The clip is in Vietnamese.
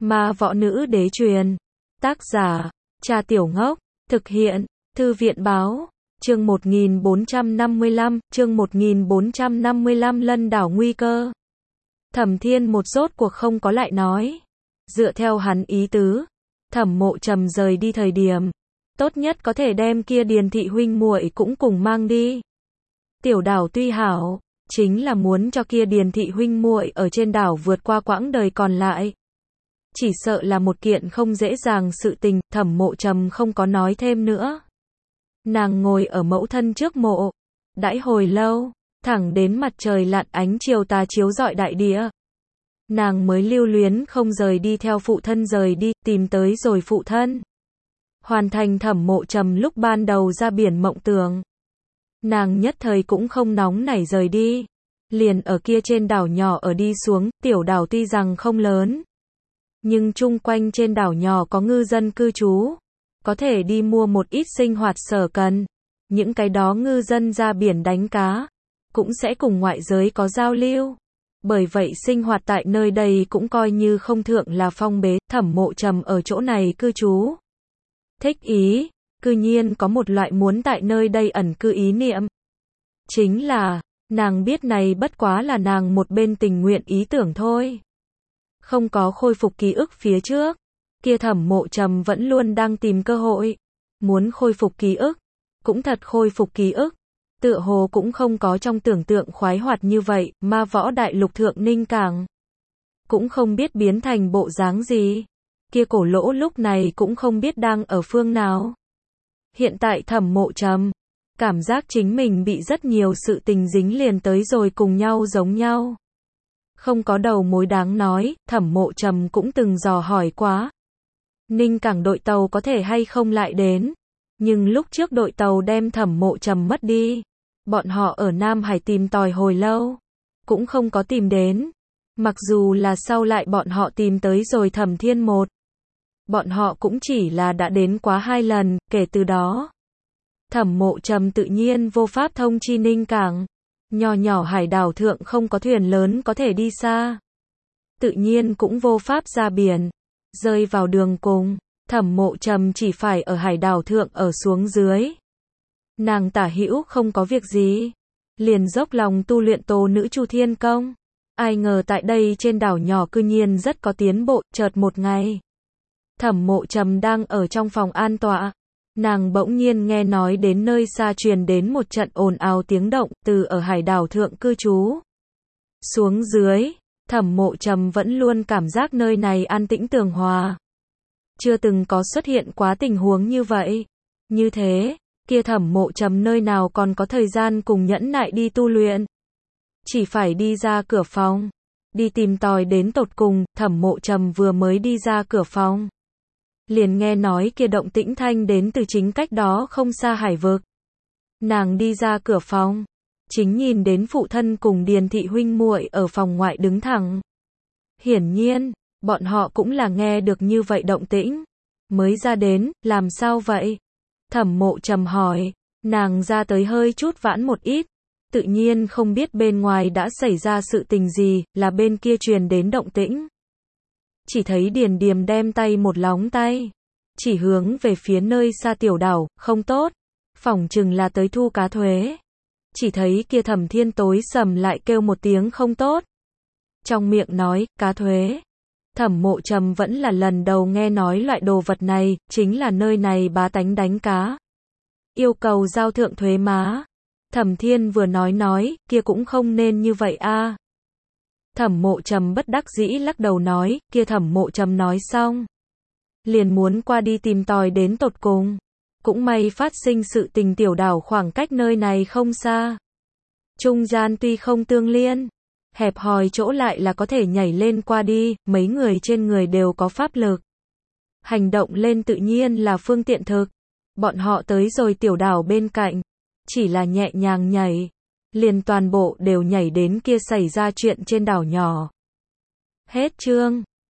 Ma võ nữ đế truyền. Tác giả, Trà Tiểu Ngốc. Thực hiện, Thư viện báo. Chương 1455, chương 1455 Lân đảo nguy cơ. Thẩm Thiên một rốt cuộc không có lại nói. Dựa theo hắn ý tứ, Thẩm Mộ Trầm rời đi thời điểm, tốt nhất có thể đem kia Điền thị huynh muội cũng cùng mang đi. Tiểu đảo tuy hảo, chính là muốn cho kia Điền thị huynh muội ở trên đảo vượt qua quãng đời còn lại. Chỉ sợ là một kiện không dễ dàng sự tình, Thẩm Mộ Trầm không có nói thêm nữa. Nàng ngồi ở mẫu thân trước mộ, đãi hồi lâu, thẳng đến mặt trời lặn ánh chiều tà chiếu rọi đại địa. Nàng mới lưu luyến không rời đi theo phụ thân rời đi, tìm tới rồi phụ thân. Hoàn thành Thẩm Mộ Trầm lúc ban đầu ra biển mộng tưởng. Nàng nhất thời cũng không nóng nảy rời đi. Liền ở kia trên đảo nhỏ ở đi xuống, tiểu đảo tuy rằng không lớn, nhưng chung quanh trên đảo nhỏ có ngư dân cư trú. Có thể đi mua một ít sinh hoạt sở cần. Những cái đó ngư dân ra biển đánh cá, cũng sẽ cùng ngoại giới có giao lưu. Bởi vậy sinh hoạt tại nơi đây cũng coi như không thượng là phong bế. Thẩm Mộ Trầm ở chỗ này cư trú. Thích ý, cư nhiên có một loại muốn tại nơi đây ẩn cư ý niệm. Chính là, nàng biết này bất quá là nàng một bên tình nguyện ý tưởng thôi. Không có khôi phục ký ức phía trước, kia Thẩm Mộ Trầm vẫn luôn đang tìm cơ hội. Muốn khôi phục ký ức, cũng thật khôi phục ký ức. Tựa hồ cũng không có trong tưởng tượng khoái hoạt như vậy, Ma Võ Đại Lục thượng Ninh Cảng. Cũng không biết biến thành bộ dáng gì. Kia cổ lỗ lúc này cũng không biết đang ở phương nào. Hiện tại Thẩm Mộ Trầm, cảm giác chính mình bị rất nhiều sự tình dính liền tới rồi cùng nhau giống nhau. Không có đầu mối đáng nói, Thẩm Mộ Trầm cũng từng dò hỏi quá. Ninh Cảng đội tàu có thể hay không lại đến. Nhưng lúc trước đội tàu đem Thẩm Mộ Trầm mất đi. Bọn họ ở Nam Hải tìm tòi hồi lâu, cũng không có tìm đến. Mặc dù là sau lại bọn họ tìm tới rồi Thẩm Thiên một. Bọn họ cũng chỉ là đã đến quá 2 lần, kể từ đó. Thẩm Mộ Trầm tự nhiên vô pháp thông chi Ninh Cảng. Nhỏ nhỏ hải đảo thượng không có thuyền lớn có thể đi xa. Tự nhiên cũng vô pháp ra biển. Rơi vào đường cùng, Thẩm Mộ Trầm chỉ phải ở hải đảo thượng ở xuống dưới. Nàng tả hữu không có việc gì, liền dốc lòng tu luyện Tố Nữ Chu Thiên Công. Ai ngờ tại đây trên đảo nhỏ cư nhiên rất có tiến bộ. Chợt một ngày, Thẩm Mộ Trầm đang ở trong phòng an tọa, nàng bỗng nhiên nghe nói đến nơi xa truyền đến một trận ồn ào tiếng động, từ ở hải đảo thượng cư trú xuống dưới. Thẩm Mộ Trầm vẫn luôn cảm giác nơi này an tĩnh tường hòa, chưa từng có xuất hiện quá tình huống như vậy. Như thế, kia Thẩm Mộ Trầm nơi nào còn có thời gian cùng nhẫn nại đi tu luyện. Chỉ phải đi ra cửa phòng, đi tìm tòi đến tột cùng. Thẩm Mộ Trầm vừa mới đi ra cửa phòng, liền nghe nói kia động tĩnh thanh đến từ chính cách đó không xa hải vực. Nàng đi ra cửa phòng, chính nhìn đến phụ thân cùng Điền thị huynh muội ở phòng ngoại đứng thẳng. Hiển nhiên, bọn họ cũng là nghe được như vậy động tĩnh mới ra đến. Làm sao vậy? Thẩm Mộ Trầm hỏi. Nàng ra tới hơi chút vãn một ít, tự nhiên không biết bên ngoài đã xảy ra sự tình gì, là bên kia truyền đến động tĩnh. Chỉ thấy Điền Điềm đem tay một lóng tay, chỉ hướng về phía nơi xa tiểu đảo. Không tốt, phỏng chừng là tới thu cá thuế. Chỉ thấy kia Thẩm Thiên tối sầm lại kêu một tiếng không tốt, trong miệng nói cá thuế. Thẩm Mộ Trầm vẫn là lần đầu nghe nói loại đồ vật này, chính là nơi này bá tánh đánh cá, yêu cầu giao thượng thuế má. Thẩm Thiên vừa nói, kia cũng không nên như vậy a. Thẩm Mộ Trầm bất đắc dĩ lắc đầu nói, kia Thẩm Mộ Trầm nói xong, liền muốn qua đi tìm tòi đến tột cùng. Cũng may phát sinh sự tình tiểu đảo khoảng cách nơi này không xa. Trung gian tuy không tương liên, hẹp hòi chỗ lại là có thể nhảy lên qua đi, mấy người trên người đều có pháp lực. Hành động lên tự nhiên là phương tiện thực. Bọn họ tới rồi tiểu đảo bên cạnh, chỉ là nhẹ nhàng nhảy, liền toàn bộ đều nhảy đến kia xảy ra chuyện trên đảo nhỏ. Hết chương.